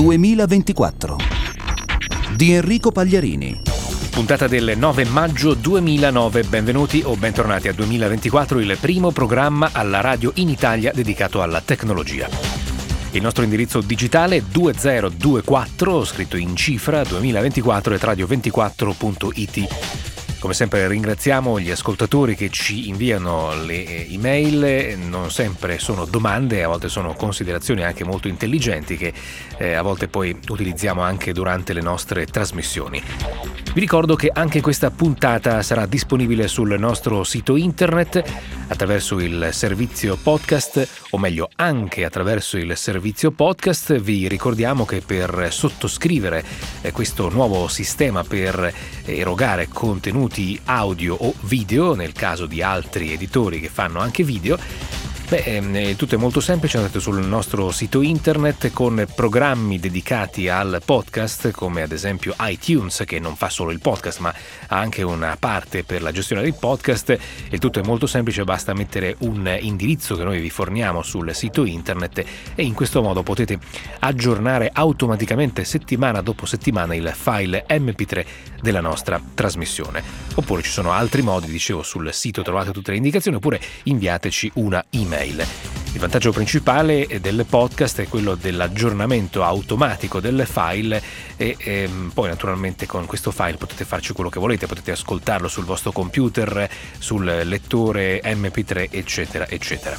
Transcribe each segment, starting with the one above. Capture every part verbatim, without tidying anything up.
duemilaventiquattro di Enrico Pagliarini. Puntata del nove maggio duemilanove, benvenuti o bentornati a duemilaventiquattro, il primo programma alla radio in Italia dedicato alla tecnologia. Il nostro indirizzo digitale è duemilaventiquattro, scritto in cifra, duemilaventiquattro at radio ventiquattro punto it. Come sempre ringraziamo gli ascoltatori che ci inviano le email, non sempre sono domande, a volte sono considerazioni anche molto intelligenti che eh, a volte poi utilizziamo anche durante le nostre trasmissioni. Vi ricordo che anche questa puntata sarà disponibile sul nostro sito internet attraverso il servizio podcast, o meglio anche attraverso il servizio podcast. Vi ricordiamo che per sottoscrivere eh, questo nuovo sistema per erogare contenuti audio o video, nel caso di altri editori che fanno anche video, beh, tutto è molto semplice. Andate sul nostro sito internet con programmi dedicati al podcast, come ad esempio iTunes, che non fa solo il podcast ma ha anche una parte per la gestione del podcast. Il tutto è molto semplice, basta mettere un indirizzo che noi vi forniamo sul sito internet e in questo modo potete aggiornare automaticamente settimana dopo settimana il file emme pi tre della nostra trasmissione. Oppure ci sono altri modi, dicevo, sul sito trovate tutte le indicazioni, oppure inviateci una email. Il vantaggio principale del podcast è quello dell'aggiornamento automatico del file e ehm, poi naturalmente con questo file potete farci quello che volete, potete ascoltarlo sul vostro computer, sul lettore emme pi tre, eccetera eccetera.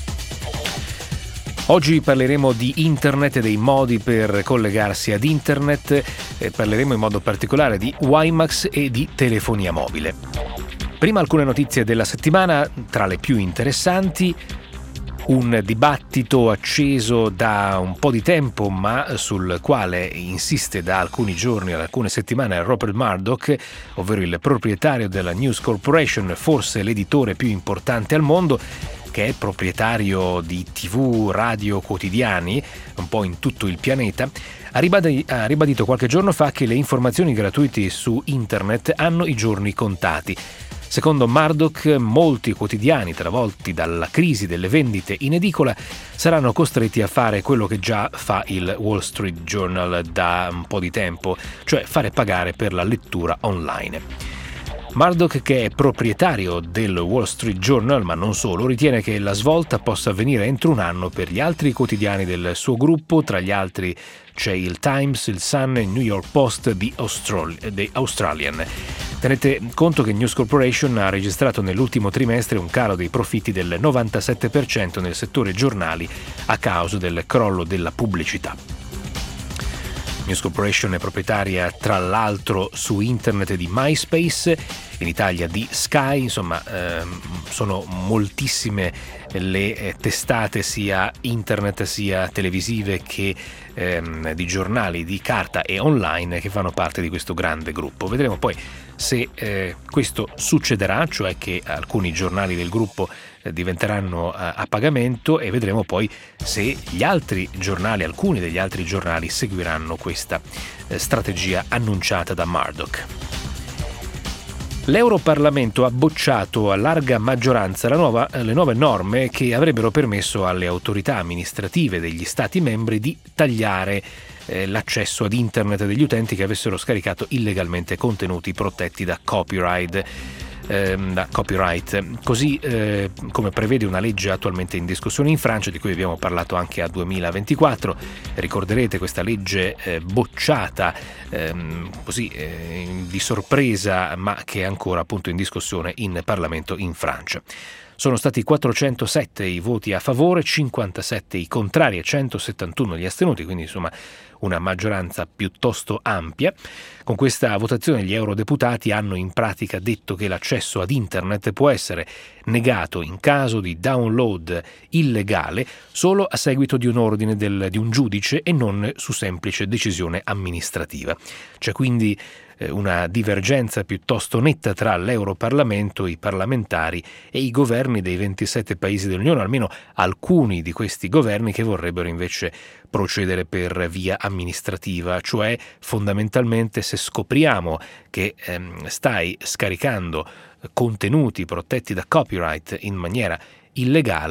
Oggi parleremo di internet e dei modi per collegarsi ad internet, e parleremo in modo particolare di WiMAX e di telefonia mobile. Prima alcune notizie della settimana, tra le più interessanti: un dibattito acceso da un po' di tempo, ma sul quale insiste da alcuni giorni, da alcune settimane, Rupert Murdoch, ovvero il proprietario della News Corporation, forse l'editore più importante al mondo, che è proprietario di tivù, radio, quotidiani un po' in tutto il pianeta. Ha ribadito qualche giorno fa che le informazioni gratuite su internet hanno i giorni contati. Secondo Murdoch, molti quotidiani, travolti dalla crisi delle vendite in edicola, saranno costretti a fare quello che già fa il Wall Street Journal da un po' di tempo, cioè fare pagare per la lettura online. Murdoch, che è proprietario del Wall Street Journal, ma non solo, ritiene che la svolta possa avvenire entro un anno per gli altri quotidiani del suo gruppo. Tra gli altri c'è il Times, il Sun e il New York Post di The Australian. Tenete conto che News Corporation ha registrato nell'ultimo trimestre un calo dei profitti del novantasette per cento nel settore giornali a causa del crollo della pubblicità. News Corporation è proprietaria tra l'altro su internet di MySpace, in Italia di Sky, insomma ehm, sono moltissime le eh, testate sia internet sia televisive che ehm, di giornali di carta e online che fanno parte di questo grande gruppo. Vedremo poi se eh, questo succederà, cioè che alcuni giornali del gruppo eh, diventeranno a, a pagamento, e vedremo poi se gli altri giornali, alcuni degli altri giornali seguiranno questa eh, strategia annunciata da Murdoch. L'Europarlamento ha bocciato a larga maggioranza la nuova, le nuove norme che avrebbero permesso alle autorità amministrative degli Stati membri di tagliare eh, l'accesso ad internet degli utenti che avessero scaricato illegalmente contenuti protetti da copyright. Da copyright, così eh, come prevede una legge attualmente in discussione in Francia, di cui abbiamo parlato anche a duemilaventiquattro. Ricorderete questa legge eh, bocciata ehm, così eh, di sorpresa, ma che è ancora appunto in discussione in Parlamento in Francia. Sono stati quattrocentosette i voti a favore, cinquantasette i contrari e centosettantuno gli astenuti, quindi insomma una maggioranza piuttosto ampia. Con questa votazione gli eurodeputati hanno in pratica detto che l'accesso ad internet può essere negato in caso di download illegale solo a seguito di un ordine del, di un giudice e non su semplice decisione amministrativa. C'è quindi una divergenza piuttosto netta tra l'Europarlamento, i parlamentari e i governi dei ventisette paesi dell'Unione, almeno alcuni di questi governi che vorrebbero invece procedere per via amministrativa, cioè fondamentalmente se scopriamo che ehm, stai scaricando contenuti protetti da copyright in maniera illegale,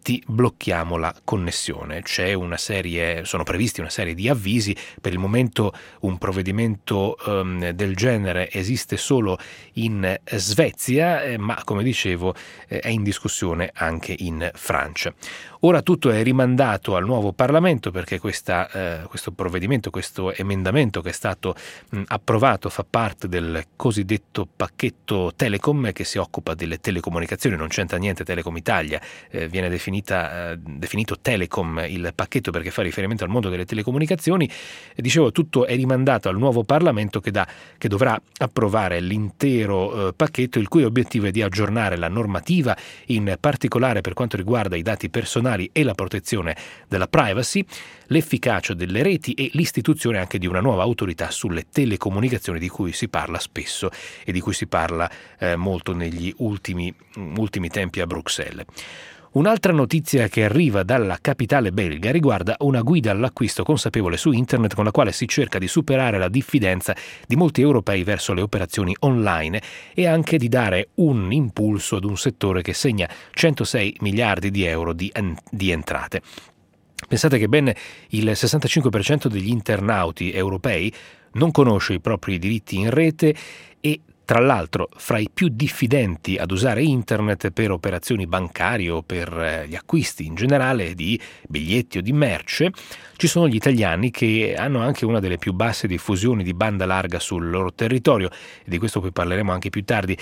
ti blocchiamo la connessione. C'è una serie, sono previsti una serie di avvisi. Per il momento un provvedimento um, del genere esiste solo in Svezia, eh, ma come dicevo eh, è in discussione anche in Francia. Ora tutto è rimandato al nuovo Parlamento perché questa, eh, questo provvedimento, questo emendamento che è stato mh, approvato fa parte del cosiddetto pacchetto Telecom che si occupa delle telecomunicazioni. Non c'entra niente Telecom Italia, eh, viene definita, eh, definito Telecom il pacchetto perché fa riferimento al mondo delle telecomunicazioni. E dicevo, tutto è rimandato al nuovo Parlamento che, da, che dovrà approvare l'intero eh, pacchetto, il cui obiettivo è di aggiornare la normativa, in particolare per quanto riguarda i dati personali e la protezione della privacy, l'efficacia delle reti e l'istituzione anche di una nuova autorità sulle telecomunicazioni di cui si parla spesso e di cui si parla eh, molto negli ultimi, ultimi tempi a Bruxelles. Un'altra notizia che arriva dalla capitale belga riguarda una guida all'acquisto consapevole su internet con la quale si cerca di superare la diffidenza di molti europei verso le operazioni online e anche di dare un impulso ad un settore che segna centosei miliardi di euro di, di entrate. Pensate che ben il sessantacinque per cento degli internauti europei non conosce i propri diritti in rete e tra l'altro, fra i più diffidenti ad usare internet per operazioni bancarie o per gli acquisti in generale di biglietti o di merce, ci sono gli italiani che hanno anche una delle più basse diffusioni di banda larga sul loro territorio, e di questo poi parleremo anche più tardi.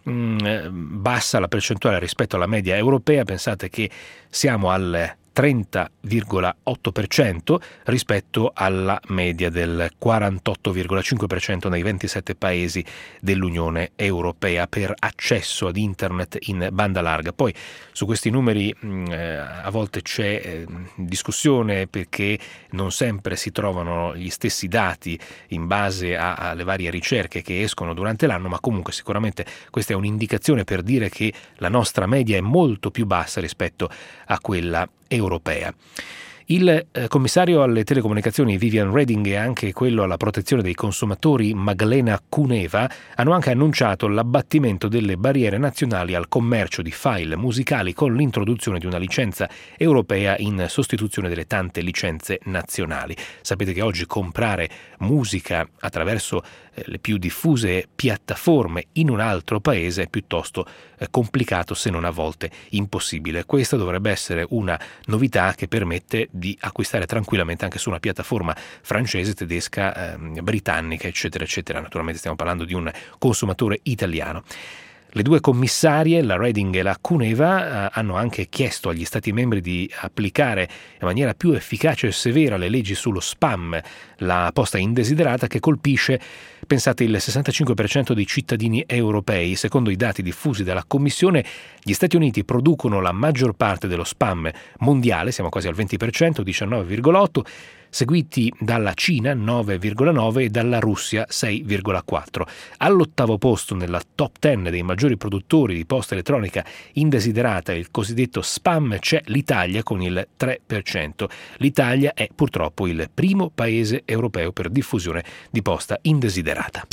Mm, bassa la percentuale rispetto alla media europea, pensate che siamo al trenta virgola otto per cento rispetto alla media del quarantotto virgola cinque per cento nei ventisette paesi dell'Unione Europea per accesso ad internet in banda larga. Poi su questi numeri mh, a volte c'è eh, discussione perché non sempre si trovano gli stessi dati in base a, alle varie ricerche che escono durante l'anno, ma comunque sicuramente questa è un'indicazione per dire che la nostra media è molto più bassa rispetto a quella europea. Il eh, commissario alle telecomunicazioni Viviane Reding e anche quello alla protezione dei consumatori Magdalena Kuneva hanno anche annunciato l'abbattimento delle barriere nazionali al commercio di file musicali con l'introduzione di una licenza europea in sostituzione delle tante licenze nazionali. Sapete che oggi comprare musica attraverso eh, le più diffuse piattaforme in un altro paese è piuttosto eh, complicato, se non a volte impossibile. Questa dovrebbe essere una novità che permette di acquistare tranquillamente anche su una piattaforma francese, tedesca, eh, britannica, eccetera, eccetera. Naturalmente stiamo parlando di un consumatore italiano. Le due commissarie, la Reding e la Kuneva, eh, hanno anche chiesto agli Stati membri di applicare in maniera più efficace e severa le leggi sullo spam, la posta indesiderata che colpisce, pensate, il sessantacinque per cento dei cittadini europei. Secondo i dati diffusi dalla Commissione, gli Stati Uniti producono la maggior parte dello spam mondiale, siamo quasi al venti per cento, diciannove virgola otto per cento, seguiti dalla Cina nove virgola nove e dalla Russia sei virgola quattro. All'ottavo posto nella top dieci dei maggiori produttori di posta elettronica indesiderata, il cosiddetto spam, c'è l'Italia con il tre per cento. L'Italia è purtroppo il primo paese europeo per diffusione di posta indesiderata.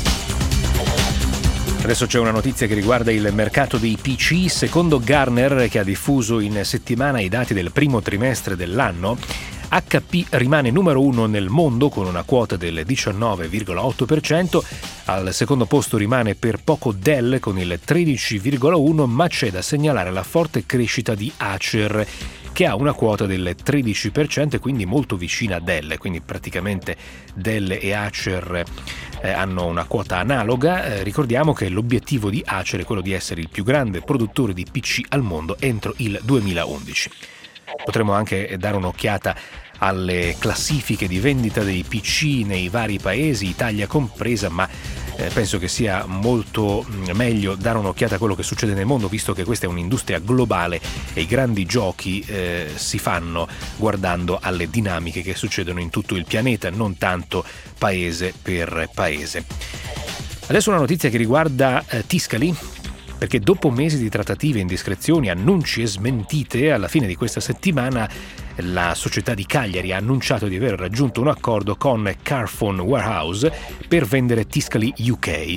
Adesso c'è una notizia che riguarda il mercato dei P C. Secondo Gartner, che ha diffuso in settimana i dati del primo trimestre dell'anno, H P rimane numero uno nel mondo con una quota del diciannove virgola otto per cento, al secondo posto rimane per poco Dell con il tredici virgola uno per cento, ma c'è da segnalare la forte crescita di Acer, che ha una quota del tredici per cento e quindi molto vicina a Dell, quindi praticamente Dell e Acer eh, hanno una quota analoga. Eh, ricordiamo che l'obiettivo di Acer è quello di essere il più grande produttore di P C al mondo entro il duemilaundici. Potremmo anche dare un'occhiata alle classifiche di vendita dei P C nei vari paesi, Italia compresa, ma eh, penso che sia molto meglio dare un'occhiata a quello che succede nel mondo, visto che questa è un'industria globale e i grandi giochi eh, si fanno guardando alle dinamiche che succedono in tutto il pianeta, non tanto paese per paese. Adesso una notizia che riguarda eh, Tiscali, perché dopo mesi di trattative, indiscrezioni, annunci e smentite, alla fine di questa settimana la società di Cagliari ha annunciato di aver raggiunto un accordo con Carphone Warehouse per vendere Tiscali U K.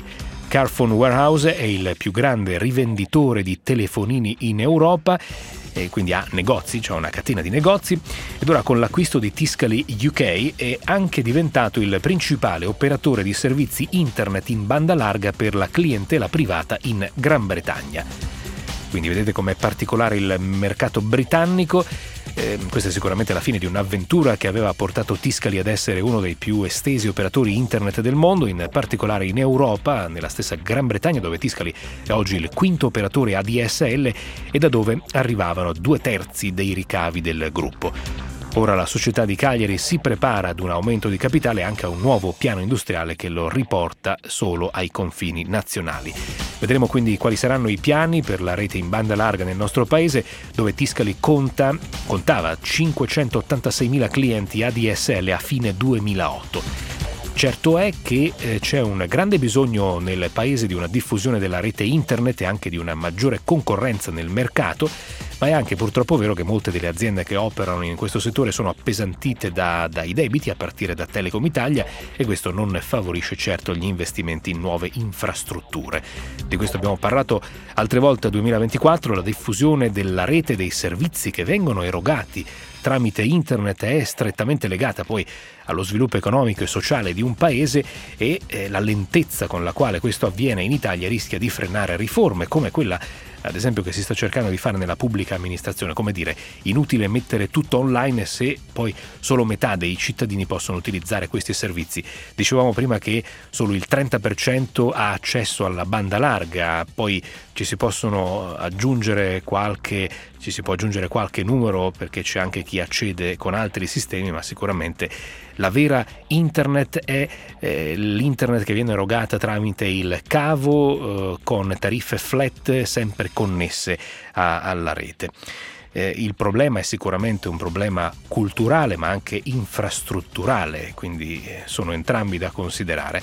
Carphone Warehouse è il più grande rivenditore di telefonini in Europa, e quindi ha negozi, cioè una catena di negozi, ed ora con l'acquisto di Tiscali U K è anche diventato il principale operatore di servizi internet in banda larga per la clientela privata in Gran Bretagna. Quindi vedete com'è particolare il mercato britannico. Eh, questa è sicuramente la fine di un'avventura che aveva portato Tiscali ad essere uno dei più estesi operatori internet del mondo, in particolare in Europa, nella stessa Gran Bretagna, dove Tiscali è oggi il quinto operatore A D S L e da dove arrivavano due terzi dei ricavi del gruppo. Ora la società di Cagliari si prepara ad un aumento di capitale e anche a un nuovo piano industriale che lo riporta solo ai confini nazionali. Vedremo quindi quali saranno i piani per la rete in banda larga nel nostro paese, dove Tiscali conta, contava cinquecentottantaseimila clienti A D S L a fine duemilaotto. Certo è che eh, c'è un grande bisogno nel paese di una diffusione della rete internet e anche di una maggiore concorrenza nel mercato, ma è anche purtroppo vero che molte delle aziende che operano in questo settore sono appesantite da, dai debiti, a partire da Telecom Italia, e questo non favorisce certo gli investimenti in nuove infrastrutture. Di questo abbiamo parlato altre volte. A duemilaventiquattro la diffusione della rete dei servizi che vengono erogati tramite internet è strettamente legata poi allo sviluppo economico e sociale di un paese, e eh, la lentezza con la quale questo avviene in Italia rischia di frenare riforme come quella, ad esempio, che si sta cercando di fare nella pubblica amministrazione. Come dire, inutile mettere tutto online se poi solo metà dei cittadini possono utilizzare questi servizi. Dicevamo prima che solo il trenta per cento ha accesso alla banda larga, poi ci si possono aggiungere qualche ci si può aggiungere qualche numero perché c'è anche chi accede con altri sistemi, ma sicuramente la vera internet è eh, l'internet che viene erogata tramite il cavo eh, con tariffe flat sempre connesse a, alla rete. Eh, il problema è sicuramente un problema culturale ma anche infrastrutturale, quindi eh, sono entrambi da considerare.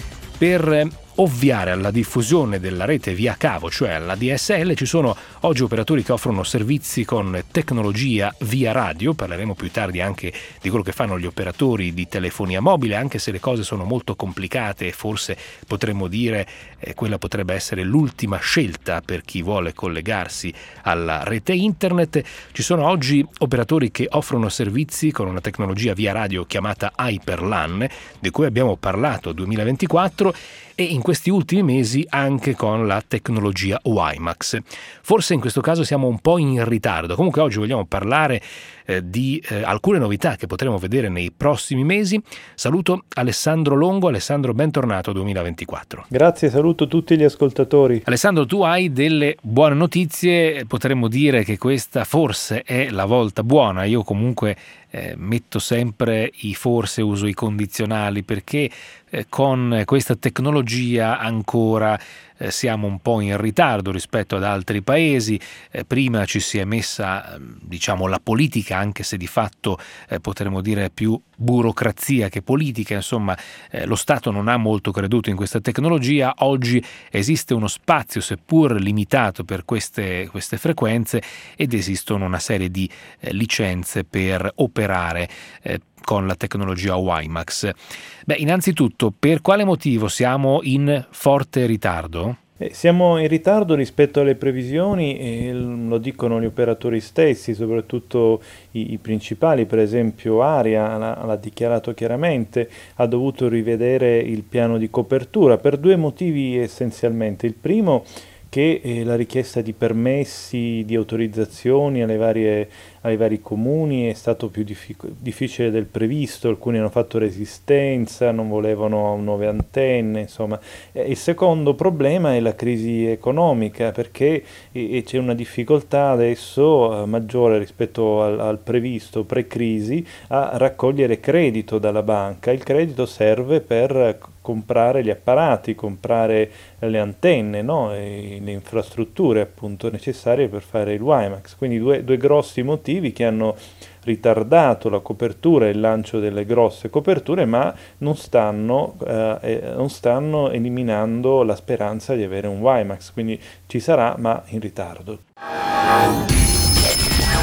Per eh, ovviare alla diffusione della rete via cavo, cioè alla D S L, ci sono oggi operatori che offrono servizi con tecnologia via radio. Parleremo più tardi anche di quello che fanno gli operatori di telefonia mobile, anche se le cose sono molto complicate e forse potremmo dire eh, quella potrebbe essere l'ultima scelta per chi vuole collegarsi alla rete internet. Ci sono oggi operatori che offrono servizi con una tecnologia via radio chiamata HyperLAN, di cui abbiamo parlato duemilaventiquattro, e in questi ultimi mesi anche con la tecnologia WiMAX. Forse in questo caso siamo un po' in ritardo. Comunque oggi vogliamo parlare eh, di eh, alcune novità che potremo vedere nei prossimi mesi. Saluto Alessandro Longo. Alessandro, bentornato duemilaventiquattro. Grazie, saluto tutti gli ascoltatori. Alessandro, tu hai delle buone notizie. Potremmo dire che questa forse è la volta buona. Io comunque eh, metto sempre i forse, uso i condizionali, perché eh, con questa tecnologia ancora eh, siamo un po' in ritardo rispetto ad altri paesi. Eh, prima ci si è messa, diciamo, la politica, anche se di fatto eh, potremmo dire più burocrazia che politica. Insomma, eh, lo Stato non ha molto creduto in questa tecnologia. Oggi esiste uno spazio, seppur limitato, per queste, queste frequenze, ed esistono una serie di eh, licenze per operare eh, con la tecnologia WiMAX. Beh, innanzitutto, per quale motivo siamo in forte ritardo? Eh, siamo in ritardo rispetto alle previsioni, e lo dicono gli operatori stessi, soprattutto i, i principali. Per esempio Aria l'ha, l'ha dichiarato chiaramente, ha dovuto rivedere il piano di copertura per due motivi essenzialmente. Il primo, che eh, la richiesta di permessi, di autorizzazioni alle varie, ai vari comuni è stato più diffic- difficile del previsto. Alcuni hanno fatto resistenza, non volevano nuove antenne, insomma. Eh, il secondo problema è la crisi economica, perché eh, c'è una difficoltà adesso eh, maggiore rispetto al, al previsto pre-crisi a raccogliere credito dalla banca. Il credito serve per comprare gli apparati, comprare le antenne, no? E le infrastrutture appunto necessarie per fare il WiMAX. Quindi due, due grossi motivi che hanno ritardato la copertura e il lancio delle grosse coperture, ma non stanno, eh, non stanno eliminando la speranza di avere un WiMAX. Quindi ci sarà, ma in ritardo.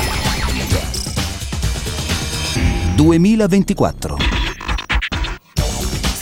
duemilaventiquattro.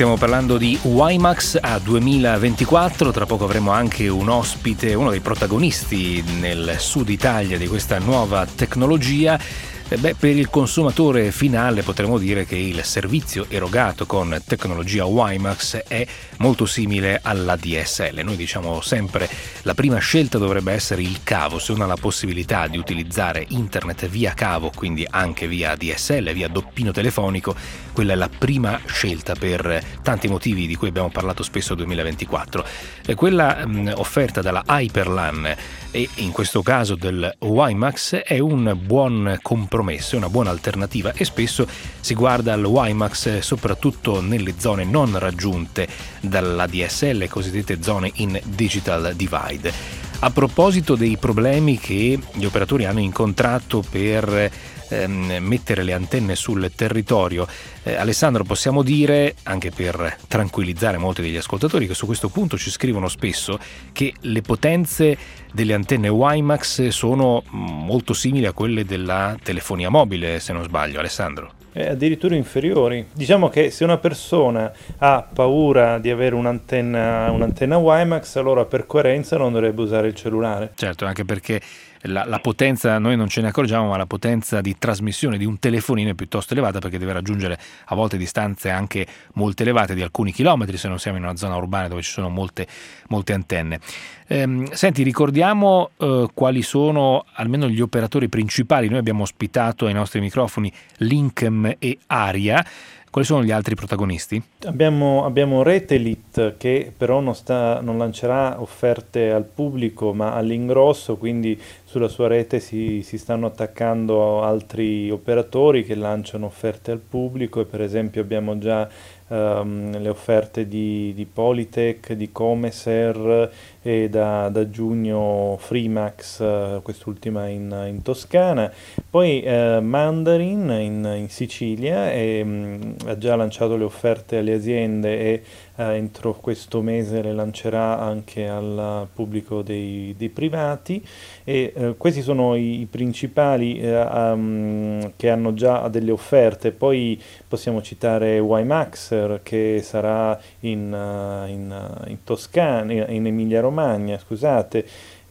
stiamo parlando di WiMAX A duemilaventiquattro, tra poco avremo anche un ospite, uno dei protagonisti nel sud Italia di questa nuova tecnologia. Beh, per il consumatore finale potremmo dire che il servizio erogato con tecnologia WiMAX è molto simile alla D S L. Noi diciamo sempre la prima scelta dovrebbe essere il cavo. Se uno ha la possibilità di utilizzare internet via cavo, quindi anche via D S L, via doppino telefonico, quella è la prima scelta per tanti motivi di cui abbiamo parlato spesso duemilaventiquattro. Quella mh, offerta dalla Hyperlan e in questo caso del WiMAX è un buon compromesso, una buona alternativa, e spesso si guarda al WiMAX soprattutto nelle zone non raggiunte dalla D S L, cosiddette zone in digital divide. A proposito dei problemi che gli operatori hanno incontrato per ehm, mettere le antenne sul territorio, eh, Alessandro, possiamo dire, anche per tranquillizzare molti degli ascoltatori che su questo punto ci scrivono spesso, che le potenze delle antenne WiMAX sono molto simili a quelle della telefonia mobile, se non sbaglio, Alessandro. Eh, addirittura inferiori. Diciamo che se una persona ha paura di avere un'antenna, un'antenna WiMAX, allora per coerenza non dovrebbe usare il cellulare. Certo, anche perché la, la potenza, noi non ce ne accorgiamo, ma la potenza di trasmissione di un telefonino è piuttosto elevata, perché deve raggiungere a volte distanze anche molto elevate, di alcuni chilometri, se non siamo in una zona urbana dove ci sono molte, molte antenne. Ehm, senti, ricordiamo eh, quali sono almeno gli operatori principali. Noi abbiamo ospitato ai nostri microfoni Linkem e Aria. Quali sono gli altri protagonisti? Abbiamo, abbiamo Retelit, che però non, sta, non lancerà offerte al pubblico ma all'ingrosso, quindi sulla sua rete si, si stanno attaccando altri operatori che lanciano offerte al pubblico, e per esempio abbiamo già um, le offerte di, di Polytech, di Comeser e da, da giugno Freemax, uh, quest'ultima in, in Toscana. Poi uh, Mandarin in, in Sicilia e, um, ha già lanciato le offerte alle aziende e uh, entro questo mese le lancerà anche al pubblico dei, dei privati. E uh, questi sono i, i principali uh, um, che hanno già delle offerte. Poi possiamo citare WiMAXer, che sarà in, uh, in, uh, in Toscana, in Emilia Romagna, scusate.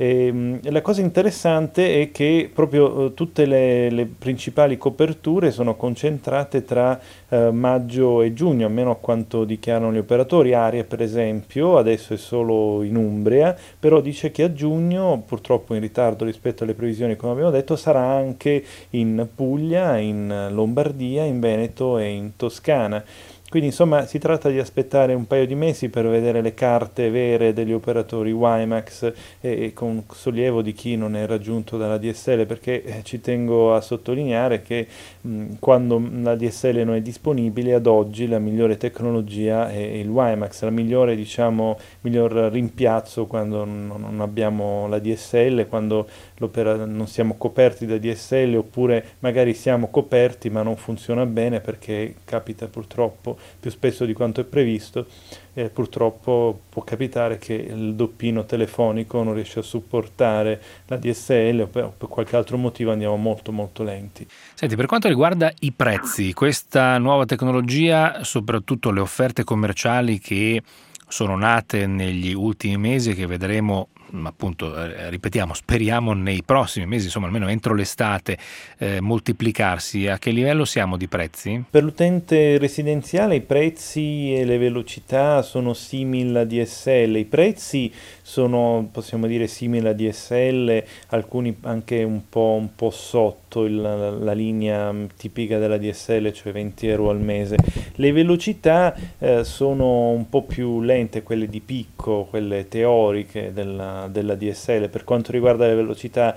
E, la cosa interessante è che proprio uh, tutte le, le principali coperture sono concentrate tra uh, maggio e giugno, almeno a quanto dichiarano gli operatori. Aria, per esempio, adesso è solo in Umbria, però dice che a giugno, purtroppo in ritardo rispetto alle previsioni, come abbiamo detto, sarà anche in Puglia, in Lombardia, in Veneto e in Toscana. Quindi insomma si tratta di aspettare un paio di mesi per vedere le carte vere degli operatori WiMAX, e, e con sollievo di chi non è raggiunto dalla D S L, perché eh, ci tengo a sottolineare che mh, quando la D S L non è disponibile, ad oggi la migliore tecnologia è il WiMAX, la migliore, diciamo, miglior rimpiazzo quando non, non abbiamo la D S L, quando non siamo coperti da D S L, oppure magari siamo coperti ma non funziona bene, perché capita purtroppo più spesso di quanto è previsto. Eh, purtroppo può capitare che il doppino telefonico non riesce a supportare la D S L, o per, per qualche altro motivo andiamo molto molto lenti. Senti, per quanto riguarda i prezzi, questa nuova tecnologia, soprattutto le offerte commerciali che sono nate negli ultimi mesi e che vedremo, appunto, eh, ripetiamo, speriamo nei prossimi mesi, insomma almeno entro l'estate, eh, moltiplicarsi, a che livello siamo di prezzi? Per l'utente residenziale i prezzi e le velocità sono simili a D S L. I prezzi sono, possiamo dire, simili a D S L, alcuni anche un po', un po' sotto il, la, la linea tipica della D S L, cioè venti euro al mese. Le velocità eh, sono un po' più lente, quelle di picco, quelle teoriche della, della D S L. Per quanto riguarda le velocità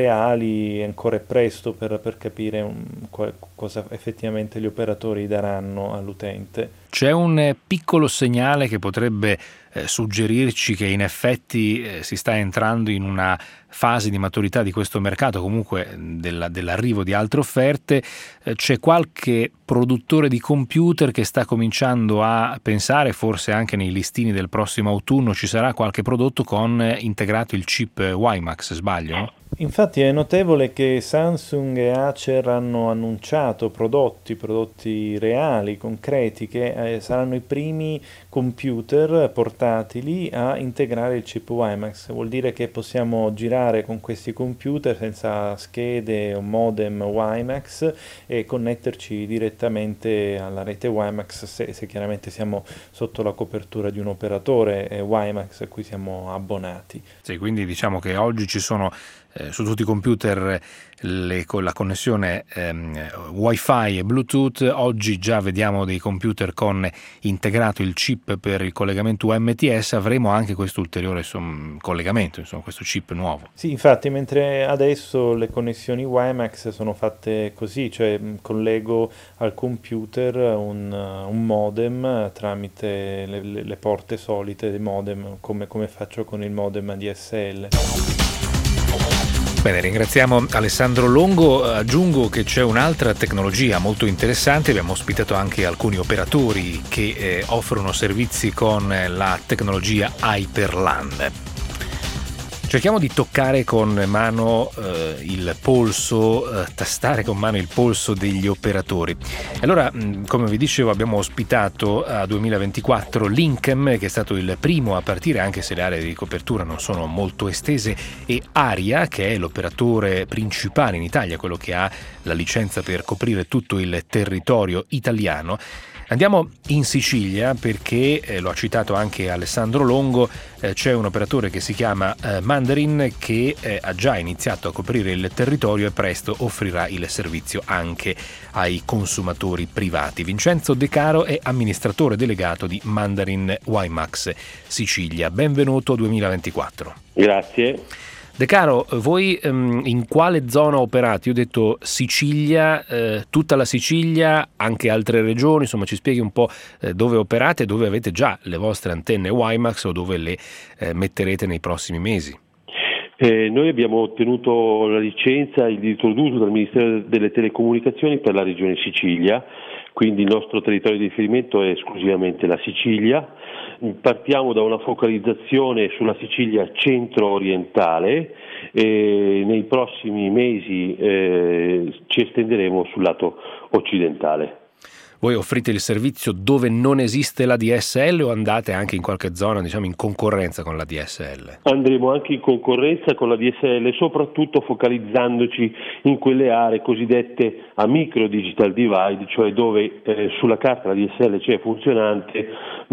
reali ancora è presto per, per capire un, cosa effettivamente gli operatori daranno all'utente. C'è un piccolo segnale che potrebbe eh, suggerirci che in effetti eh, si sta entrando in una fase di maturità di questo mercato, comunque della, dell'arrivo di altre offerte. Eh, c'è qualche produttore di computer che sta cominciando a pensare, forse anche nei listini del prossimo autunno ci sarà qualche prodotto con integrato il chip WiMAX, sbaglio? Infatti è notevole che Samsung e Acer hanno annunciato prodotti, prodotti reali, concreti, che eh, saranno i primi computer portatili a integrare il chip WiMAX. Vuol dire che possiamo girare con questi computer senza schede o modem WiMAX e connetterci direttamente alla rete WiMAX se, se chiaramente siamo sotto la copertura di un operatore eh, WiMAX a cui siamo abbonati. Sì, quindi diciamo che oggi ci sono eh, su tutti i computer le, con la connessione ehm, Wi-Fi e Bluetooth. Oggi già vediamo dei computer con integrato il chip per il collegamento U M T S, avremo anche questo ulteriore insomma, collegamento, insomma, questo chip nuovo. Sì, infatti, mentre adesso le connessioni WiMAX sono fatte così, cioè collego al computer un, un modem tramite le, le, le porte solite dei modem, come, come faccio con il modem A D S L. Bene, ringraziamo Alessandro Longo. Aggiungo che c'è un'altra tecnologia molto interessante. Abbiamo ospitato anche alcuni operatori che eh, offrono servizi con la tecnologia Hyperlan. Cerchiamo di toccare con mano eh, il polso, eh, tastare con mano il polso degli operatori. Allora, mh, come vi dicevo, abbiamo ospitato a duemilaventiquattro Linkem, che è stato il primo a partire, anche se le aree di copertura non sono molto estese, e Aria, che è l'operatore principale in Italia, quello che ha la licenza per coprire tutto il territorio italiano. Andiamo in Sicilia perché, eh, lo ha citato anche Alessandro Longo, eh, c'è un operatore che si chiama eh, Mandarin che eh, ha già iniziato a coprire il territorio e presto offrirà il servizio anche ai consumatori privati. Vincenzo De Caro è amministratore delegato di Mandarin WiMAX Sicilia. Benvenuto duemilaventiquattro. Grazie. De Caro, voi ehm, in quale zona operate? Io ho detto Sicilia, eh, tutta la Sicilia, anche altre regioni, insomma ci spieghi un po' eh, dove operate e dove avete già le vostre antenne WiMAX o dove le eh, metterete nei prossimi mesi. Eh, noi abbiamo ottenuto la licenza e il diritto d'uso dal Ministero delle Telecomunicazioni per la regione Sicilia, quindi il nostro territorio di riferimento è esclusivamente la Sicilia. Partiamo da una focalizzazione sulla Sicilia centro-orientale e nei prossimi mesi eh, ci estenderemo sul lato occidentale. Voi offrite il servizio dove non esiste l'A D S L o andate anche in qualche zona, diciamo, in concorrenza con l'A D S L? Andremo anche in concorrenza con l'A D S L, soprattutto focalizzandoci in quelle aree cosiddette a micro digital divide, cioè dove eh, sulla carta l'A D S L c'è funzionante,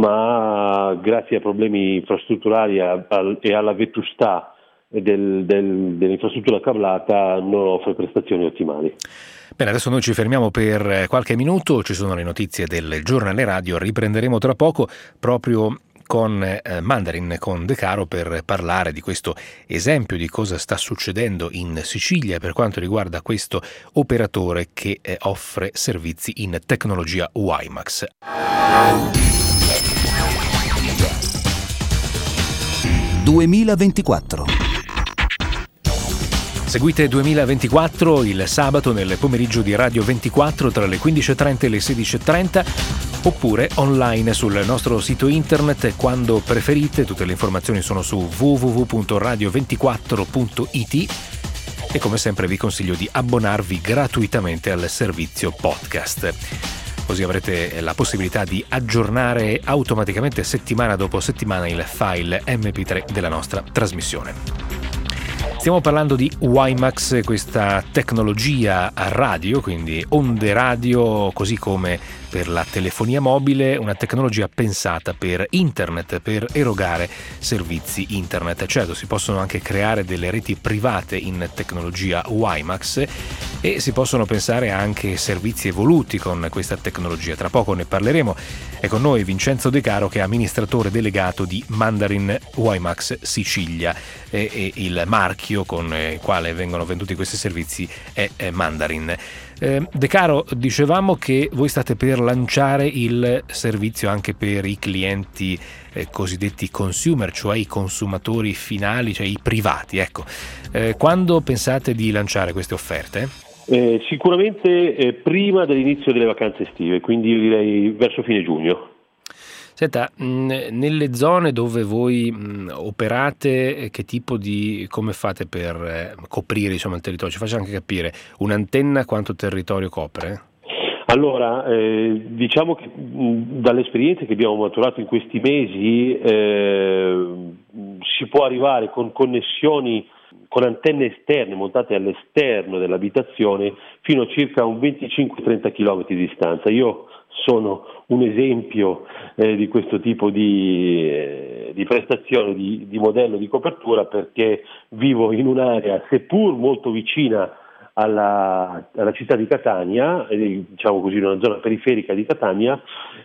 ma grazie a problemi infrastrutturali a, a, e alla vetustà del, del, dell'infrastruttura cablata non offre prestazioni ottimali. Bene, adesso noi ci fermiamo per qualche minuto, ci sono le notizie del giornale radio, riprenderemo tra poco proprio con eh, Mandarin, con De Caro, per parlare di questo esempio di cosa sta succedendo in Sicilia per quanto riguarda questo operatore che eh, offre servizi in tecnologia WiMAX. duemilaventiquattro. Seguite duemilaventiquattro il sabato nel pomeriggio di Radio ventiquattro tra le quindici e trenta e le sedici e trenta, oppure online sul nostro sito internet quando preferite. Tutte le informazioni sono su w w w punto radio ventiquattro punto i t e come sempre vi consiglio di abbonarvi gratuitamente al servizio podcast. Così avrete la possibilità di aggiornare automaticamente settimana dopo settimana il file emme pi tre della nostra trasmissione. Stiamo parlando di WiMAX, questa tecnologia a radio, quindi onde radio, così come per la telefonia mobile, una tecnologia pensata per internet, per erogare servizi internet. Certo, si possono anche creare delle reti private in tecnologia WiMAX e si possono pensare anche servizi evoluti con questa tecnologia. Tra poco ne parleremo. È con noi Vincenzo De Caro, che è amministratore delegato di Mandarin WiMAX Sicilia, e, e il marchio con il quale vengono venduti questi servizi è, è Mandarin. Eh, De Caro, dicevamo che voi state per lanciare il servizio anche per i clienti eh, cosiddetti consumer, cioè i consumatori finali, cioè i privati. Ecco, eh, quando pensate di lanciare queste offerte? Eh, sicuramente eh, prima dell'inizio delle vacanze estive, quindi io direi verso fine giugno. Senta, mh, nelle zone dove voi mh, operate, che tipo di, come fate per eh, coprire insomma il territorio? Ci faccia anche capire, un'antenna quanto territorio copre? Allora, eh, diciamo che mh, dalle esperienze che abbiamo maturato in questi mesi eh, si può arrivare con connessioni, con antenne esterne montate all'esterno dell'abitazione fino a circa un venticinque trenta chilometri di distanza. Io sono un esempio eh, di questo tipo di, eh, di prestazione, di, di modello di copertura, perché vivo in un'area seppur molto vicina alla, alla città di Catania, eh, diciamo così, in una zona periferica di Catania,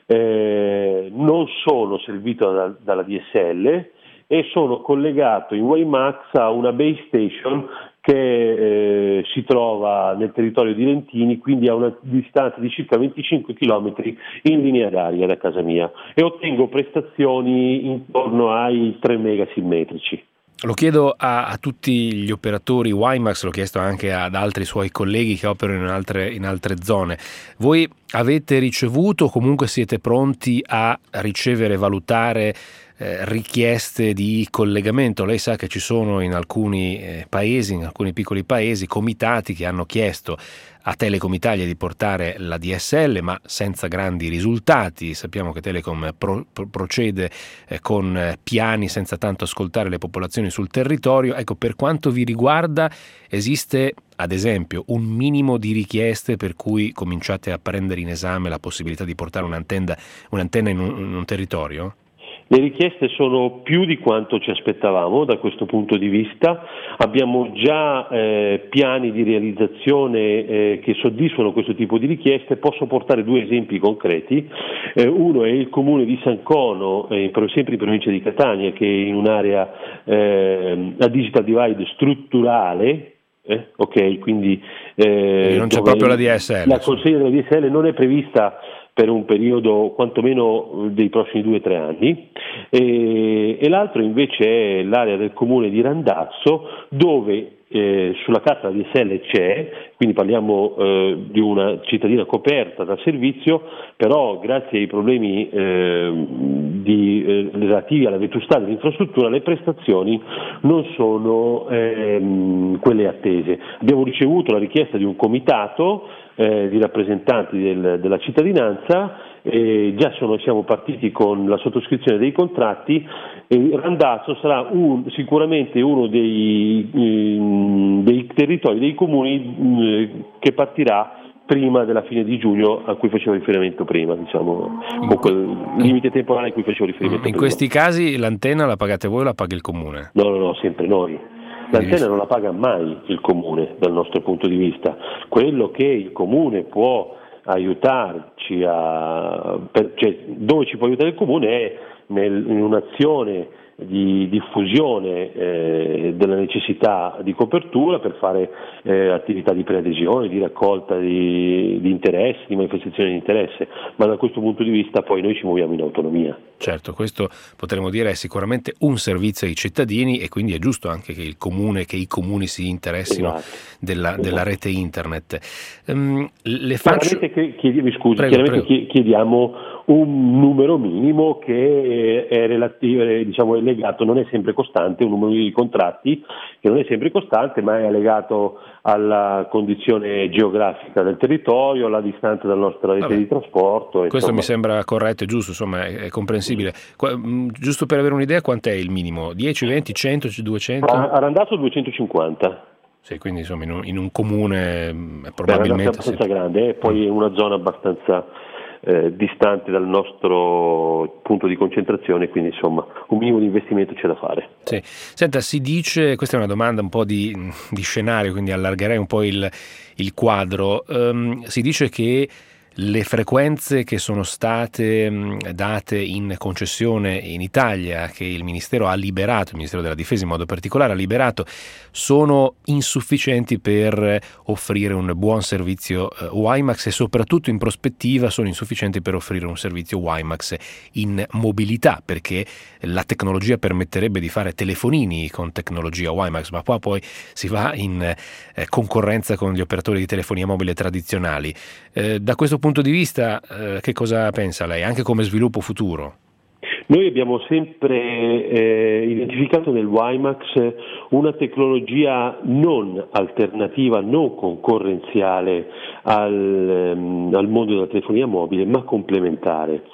eh, non sono servito da, dalla D S L e sono collegato in WiMAX a una base station che eh, si trova nel territorio di Lentini, quindi a una distanza di circa venticinque chilometri in linea d'aria da casa mia, e ottengo prestazioni intorno ai tre mega simmetrici. Lo chiedo a, a tutti gli operatori WiMAX, l'ho chiesto anche ad altri suoi colleghi che operano in altre, in altre zone. Voi avete ricevuto o comunque siete pronti a ricevere e valutare eh, richieste di collegamento? Lei sa che ci sono in alcuni eh, paesi, in alcuni piccoli paesi, comitati che hanno chiesto a Telecom Italia di portare la D S L, ma senza grandi risultati. Sappiamo che Telecom pro, pro, procede eh, con piani senza tanto ascoltare le popolazioni sul territorio. Ecco, per quanto vi riguarda, esiste ad esempio un minimo di richieste per cui cominciate a prendere in esame la possibilità di portare un'antenna, un'antenna in, un, in un territorio? Le richieste sono più di quanto ci aspettavamo da questo punto di vista. Abbiamo già eh, piani di realizzazione eh, che soddisfano questo tipo di richieste. Posso portare due esempi concreti. Eh, uno è il comune di San Cono, eh, sempre in provincia di Catania, che è in un'area eh, a digital divide strutturale. Eh, ok, quindi eh, non c'è proprio la D S L. La consegna della D S L non è prevista per un periodo quantomeno dei prossimi due o tre anni, e, e l'altro invece è l'area del comune di Randazzo, dove eh, sulla carta la D S L c'è, quindi parliamo eh, di una cittadina coperta dal servizio, però grazie ai problemi eh, di, eh, relativi alla vetustà dell'infrastruttura le prestazioni non sono ehm, quelle attese. Abbiamo ricevuto la richiesta di un comitato Eh, di rappresentanti del, della cittadinanza, eh, già sono, siamo partiti con la sottoscrizione dei contratti, e Randazzo sarà un, sicuramente uno dei, mh, dei territori, dei comuni mh, che partirà prima della fine di giugno a cui facevo riferimento prima, diciamo, o quel limite temporale a cui facevo riferimento in prima. Questi casi l'antenna la pagate voi o la paga il comune? No, no, no, sempre noi. L'antenna non la paga mai il comune dal nostro punto di vista. Quello che il comune può aiutarci a, per, cioè dove ci può aiutare il comune è nel, in un'azione di diffusione eh, della necessità di copertura per fare eh, attività di preadesione, di raccolta di, di interessi, di manifestazione di interesse, ma da questo punto di vista poi noi ci muoviamo in autonomia. Certo, questo potremmo dire è sicuramente un servizio ai cittadini, e quindi è giusto anche che il comune, che i comuni si interessino esatto. della, esatto. della rete internet. Um, le faccio... Chiaramente, chiediamo, scusi, prego, chiaramente prego. chiediamo un numero minimo che è relativo, diciamo, è legato, non è sempre costante, un numero di contratti che non è sempre costante, ma è legato alla condizione geografica del territorio, alla distanza dalla nostra rete Vabbè. di trasporto. Questo insomma. mi sembra corretto e giusto, insomma è, è comprensibile. Qua, mh, giusto per avere un'idea, quant'è il minimo? dieci, venti, cento, duecento? A, a Randazzo duecentocinquanta. Sì, quindi insomma in un, in un comune mh, probabilmente... Beh, è abbastanza sì. grande, e poi è una zona abbastanza... Eh, distante dal nostro punto di concentrazione, quindi insomma un minimo di investimento c'è da fare. Sì. Senta, si dice, questa è una domanda un po' di, di scenario, quindi allargherei un po' il, il quadro, um, si dice che le frequenze che sono state mh, date in concessione in Italia, che il Ministero ha liberato, il Ministero della Difesa in modo particolare ha liberato, sono insufficienti per offrire un buon servizio eh, WiMAX, e soprattutto in prospettiva sono insufficienti per offrire un servizio WiMAX in mobilità, perché la tecnologia permetterebbe di fare telefonini con tecnologia WiMAX, ma qua poi si va in eh, concorrenza con gli operatori di telefonia mobile tradizionali. Eh, da questo punto di vista, eh, che cosa pensa lei, anche come sviluppo futuro? Noi abbiamo sempre eh, identificato nel WiMAX una tecnologia non alternativa, non concorrenziale al, um, al mondo della telefonia mobile, ma complementare,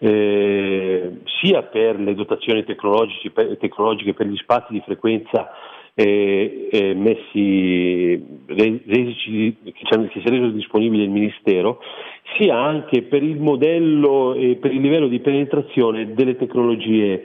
eh, sia per le dotazioni tecnologiche, per, tecnologiche per gli spazi di frequenza eh, eh, messi, resici, che ci si è reso disponibile il Ministero, sia anche per il modello e per il livello di penetrazione delle tecnologie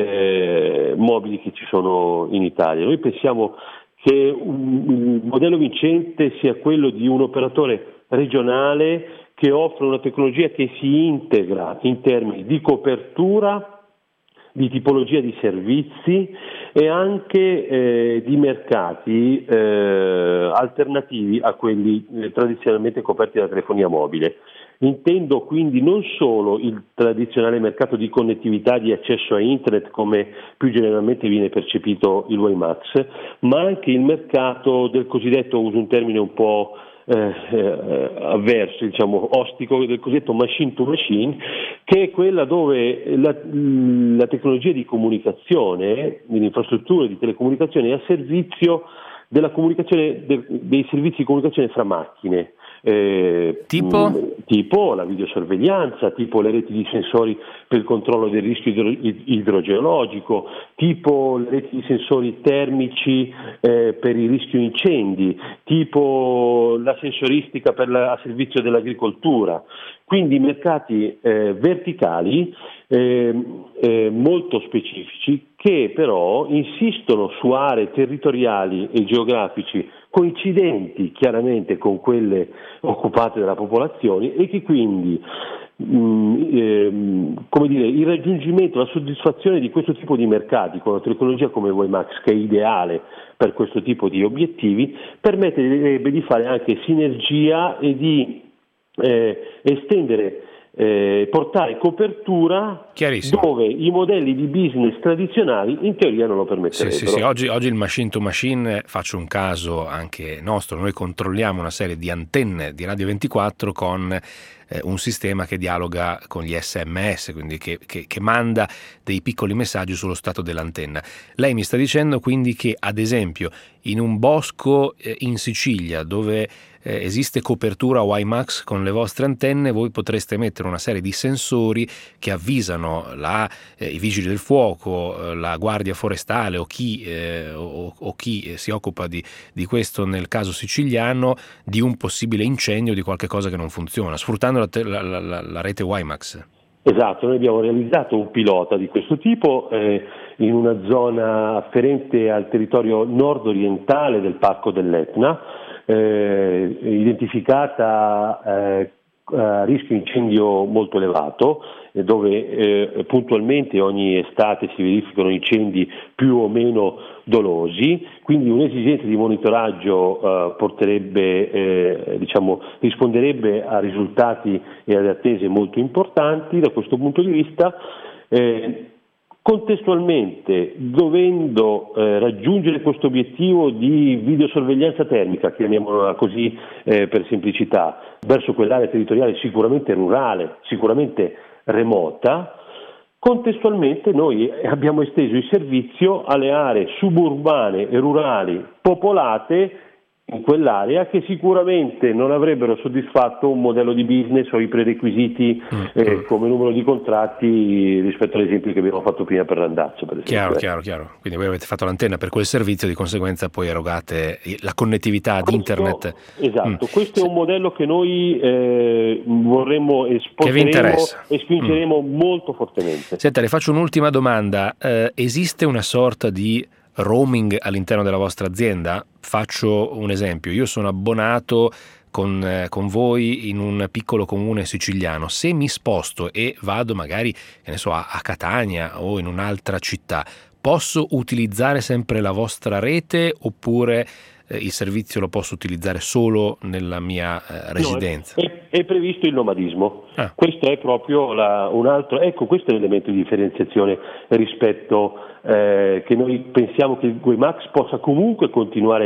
eh, mobili che ci sono in Italia. Noi pensiamo che un, un modello vincente sia quello di un operatore regionale che offre una tecnologia che si integra in termini di copertura, di tipologia di servizi e anche eh, di mercati eh, alternativi a quelli eh, tradizionalmente coperti dalla telefonia mobile. Intendo quindi non solo il tradizionale mercato di connettività, di accesso a internet come più generalmente viene percepito il WiMAX, ma anche il mercato del cosiddetto, uso un termine un po' Eh, eh, avverso, diciamo ostico, del cosiddetto machine to machine, che è quella dove la, la tecnologia di comunicazione, l'infrastruttura di telecomunicazione è a servizio della comunicazione, de, dei servizi di comunicazione fra macchine. Eh, tipo? Mh, tipo la videosorveglianza, tipo le reti di sensori per il controllo del rischio idro, idrogeologico, tipo le reti di sensori termici eh, per il rischio incendi, tipo la sensoristica per la, a servizio dell'agricoltura. Quindi mercati eh, verticali eh, eh, molto specifici che però insistono su aree territoriali e geografici coincidenti chiaramente con quelle occupate dalla popolazione e che quindi mh, ehm, come dire, il raggiungimento, la soddisfazione di questo tipo di mercati con una tecnologia come WiMAX, che è ideale per questo tipo di obiettivi, permetterebbe di fare anche sinergia e di eh, estendere Eh, portare copertura dove i modelli di business tradizionali in teoria non lo permetterebbero. Sì, sì, sì. Oggi, oggi il machine to machine, faccio un caso anche nostro, noi controlliamo una serie di antenne di Radio ventiquattro con eh, un sistema che dialoga con gli S M S, quindi che, che, che manda dei piccoli messaggi sullo stato dell'antenna. Lei mi sta dicendo quindi che ad esempio in un bosco eh, in Sicilia dove Eh, esiste copertura WiMAX con le vostre antenne, voi potreste mettere una serie di sensori che avvisano la, eh, i vigili del fuoco, eh, la guardia forestale o chi, eh, o, o chi si occupa di, di questo nel caso siciliano, di un possibile incendio, di qualche cosa che non funziona, sfruttando la, te- la, la, la rete WiMAX. Esatto, noi abbiamo realizzato un pilota di questo tipo eh, in una zona afferente al territorio nord-orientale del Parco dell'Etna, Eh, identificata eh, a rischio incendio molto elevato, eh, dove eh, puntualmente ogni estate si verificano incendi più o meno dolosi, quindi un'esigenza di monitoraggio eh, porterebbe, eh, diciamo, risponderebbe a risultati e ad attese molto importanti da questo punto di vista. Eh, Contestualmente, dovendo eh, raggiungere questo obiettivo di videosorveglianza termica, chiamiamola così eh, per semplicità, verso quell'area territoriale sicuramente rurale, sicuramente remota, contestualmente noi abbiamo esteso il servizio alle aree suburbane e rurali popolate in quell'area, che sicuramente non avrebbero soddisfatto un modello di business o i prerequisiti eh, come numero di contratti rispetto all'esempio che abbiamo fatto prima per Randazzo, per esempio. Chiaro, chiaro, chiaro. Quindi voi avete fatto l'antenna per quel servizio, di conseguenza poi erogate la connettività ad internet. Esatto, mm. questo sì. è un modello che noi eh, vorremmo esporteremo e spingeremo mm. molto fortemente. Senta, le faccio un'ultima domanda. Eh, esiste una sorta di roaming all'interno della vostra azienda? Faccio un esempio: io sono abbonato con, eh, con voi in un piccolo comune siciliano. Se mi sposto e vado magari, che ne so, a, a Catania o in un'altra città, posso utilizzare sempre la vostra rete oppure eh, il servizio lo posso utilizzare solo nella mia eh, residenza? No, è, è previsto il nomadismo. Ah. Questo è proprio la, un altro, ecco, questo è l'elemento di differenziazione rispetto eh, che noi pensiamo che il WiMAX possa comunque continuare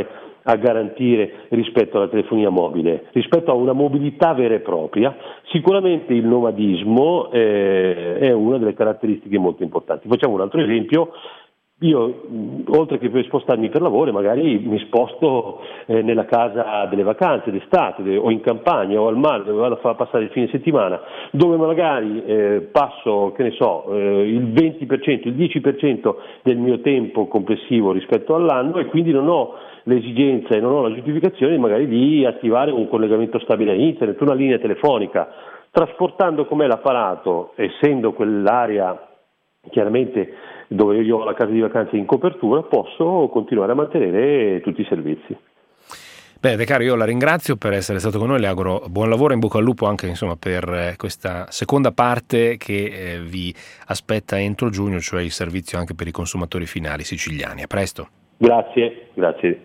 a garantire rispetto alla telefonia mobile, rispetto a una mobilità vera e propria. Sicuramente il nomadismo eh, è una delle caratteristiche molto importanti. Facciamo un altro esempio. Io, oltre che per spostarmi per lavoro, magari mi sposto eh, nella casa delle vacanze d'estate de- o in campagna o al mare, dove vado a far passare il fine settimana, dove magari eh, passo, che ne so, eh, il venti per cento, il dieci per cento del mio tempo complessivo rispetto all'anno, e quindi non ho l'esigenza e non ho la giustificazione magari di attivare un collegamento stabile a internet, una linea telefonica. Trasportando com'è l'apparato, essendo quell'area chiaramente dove io ho la casa di vacanze in copertura, posso continuare a mantenere tutti i servizi. Bene, De Caro, io la ringrazio per essere stato con noi, le auguro buon lavoro, in bocca al lupo anche insomma per questa seconda parte che eh, vi aspetta entro giugno, cioè il servizio anche per i consumatori finali siciliani. A presto. Grazie, grazie.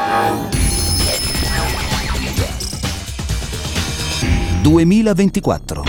duemilaventiquattro.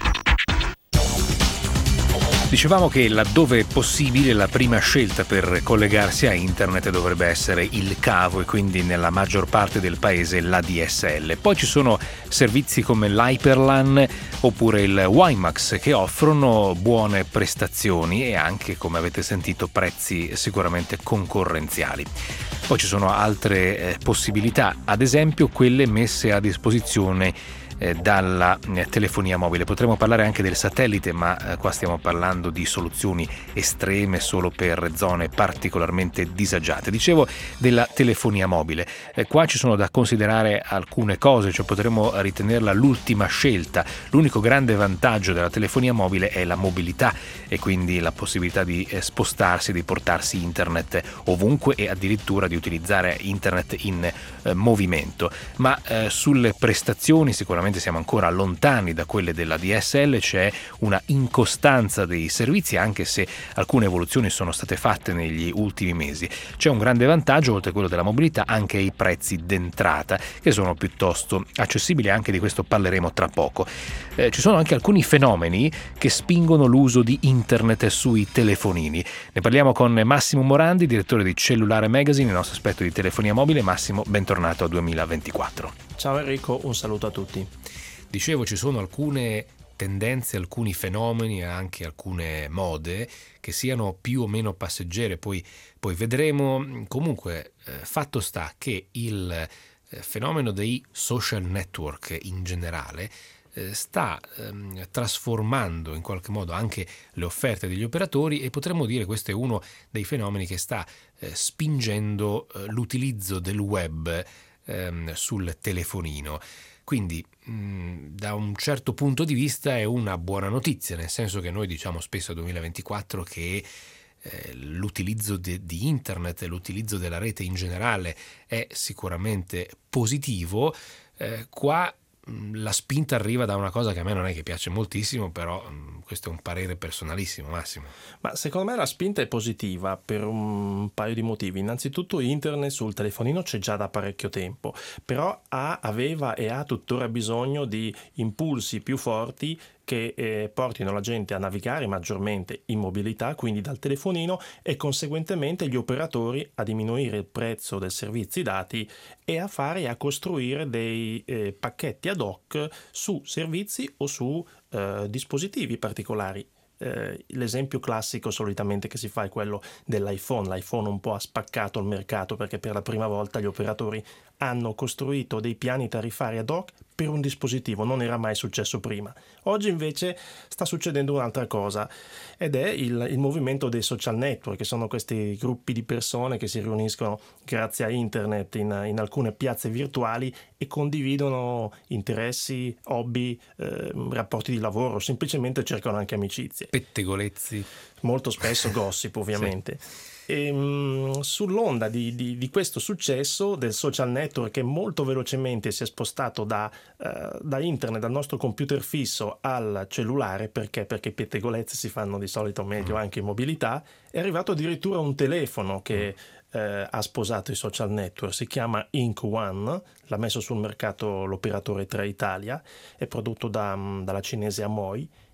Dicevamo che laddove possibile la prima scelta per collegarsi a internet dovrebbe essere il cavo e quindi nella maggior parte del paese l'A D S L. Poi ci sono servizi come l'Hyperlan oppure il WiMAX che offrono buone prestazioni e anche, come avete sentito, prezzi sicuramente concorrenziali. Poi ci sono altre eh, possibilità, ad esempio quelle messe a disposizione dalla telefonia mobile. Potremmo parlare anche del satellite, ma eh, qua stiamo parlando di soluzioni estreme solo per zone particolarmente disagiate. Dicevo della telefonia mobile. Eh, qua ci sono da considerare alcune cose, cioè potremmo ritenerla l'ultima scelta. L'unico grande vantaggio della telefonia mobile è la mobilità e quindi la possibilità di eh, spostarsi, di portarsi internet ovunque e addirittura di utilizzare internet in eh, movimento. Ma eh, sulle prestazioni sicuramente siamo ancora lontani da quelle della D S L, c'è una incostanza dei servizi anche se alcune evoluzioni sono state fatte negli ultimi mesi. C'è un grande vantaggio, oltre a quello della mobilità, anche i prezzi d'entrata che sono piuttosto accessibili, anche di questo parleremo tra poco. Eh, ci sono anche alcuni fenomeni che spingono l'uso di internet sui telefonini. Ne parliamo con Massimo Morandi, direttore di Cellulare Magazine, il nostro esperto di telefonia mobile. Massimo, bentornato a duemilaventiquattro. Ciao Enrico, un saluto a tutti. Dicevo, ci sono alcune tendenze, alcuni fenomeni e anche alcune mode che siano più o meno passeggere, poi, poi vedremo. Comunque, eh, fatto sta che il eh, fenomeno dei social network in generale eh, sta ehm, trasformando in qualche modo anche le offerte degli operatori, e potremmo dire questo è uno dei fenomeni che sta eh, spingendo eh, l'utilizzo del web ehm, sul telefonino. Quindi mh, da un certo punto di vista è una buona notizia, nel senso che noi diciamo spesso nel duemilaventiquattro che eh, l'utilizzo de, di internet, l'utilizzo della rete in generale è sicuramente positivo. Eh, qua mh, la spinta arriva da una cosa che a me non è che piace moltissimo, però mh, questo è un parere personalissimo, Massimo. Ma secondo me la spinta è positiva per un paio di motivi. Innanzitutto internet sul telefonino c'è già da parecchio tempo, però ha, aveva e ha tuttora bisogno di impulsi più forti che eh, portino la gente a navigare maggiormente in mobilità, quindi dal telefonino, e conseguentemente gli operatori a diminuire il prezzo del servizi dati e a fare e a costruire dei eh, pacchetti ad hoc su servizi o su eh, dispositivi particolari. Eh, l'esempio classico solitamente che si fa è quello dell'iPhone. L'iPhone un po' ha spaccato il mercato perché per la prima volta gli operatori hanno costruito dei piani tariffari ad hoc per un dispositivo, non era mai successo prima. Oggi invece sta succedendo un'altra cosa, ed è il, il movimento dei social network, che sono questi gruppi di persone che si riuniscono grazie a internet in, in alcune piazze virtuali e condividono interessi, hobby, eh, rapporti di lavoro, semplicemente cercano anche amicizie. Pettegolezzi. Molto spesso gossip, ovviamente. Sì. E, mh, sull'onda di, di, di questo successo del social network, che molto velocemente si è spostato da, uh, da internet, dal nostro computer fisso al cellulare, perché perché i pettegolezzi si fanno di solito meglio anche in mobilità, è arrivato addirittura un telefono che eh, ha sposato i social network, si chiama Ink One, l'ha messo sul mercato l'operatore tre Italia, è prodotto da, dalla cinese Amoy,